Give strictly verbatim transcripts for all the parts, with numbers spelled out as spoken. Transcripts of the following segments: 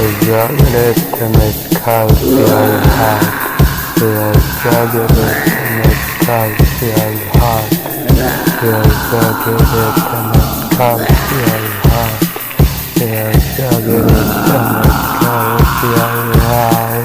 Zagreb calcium hard. Real Zagreb calcium hard. Real Zagreb calcium hard. Real Zagreb calcium hard.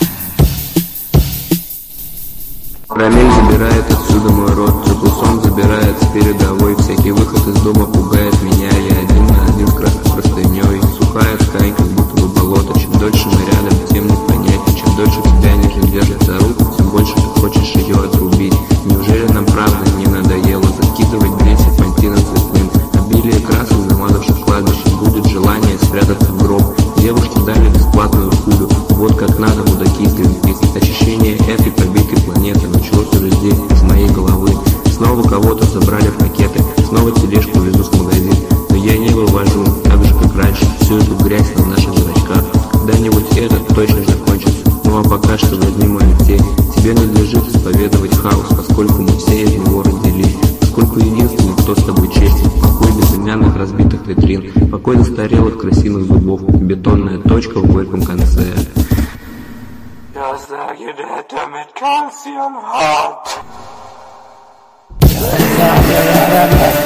Рамиль забирает отсюда мой рот, Цугусон забирает с передовой. Всякий выход из дома пугает меня, я один на один с красной простыней. Сухая ткань, как будто бы болото. Чем дольше мы рядом, тем непонятнее. Чем дольше тебя нежно держит за руку, тем больше ты хочешь ее отрубить. Неужели нам правда не надоело закидывать блин серпантином цветным? Обилие красок, замазавших кладбище, будет желание спрятаться в гроб. Девушки дали бесплатную пулю, вот как надо, мудаки из Гринпис. Очищение этой побитой планеты началось уже здесь, из моей головы. Снова кого-то забрали в пакеты, снова тележку везу с магазин. Но я не вывожу, так же как раньше, всю эту грязь на наших зрачках. Когда-нибудь это точно закончится, ну а пока что возьми мою тень. Тебе надлежит исповедовать хаос, поскольку мы все из него родились. Поскольку единственный, кто с тобой честен, покой безымянных разбитых витрин, покой застарелых красивых зубов, бетонная точка в горьком конце. Я Zagreb calcium hard.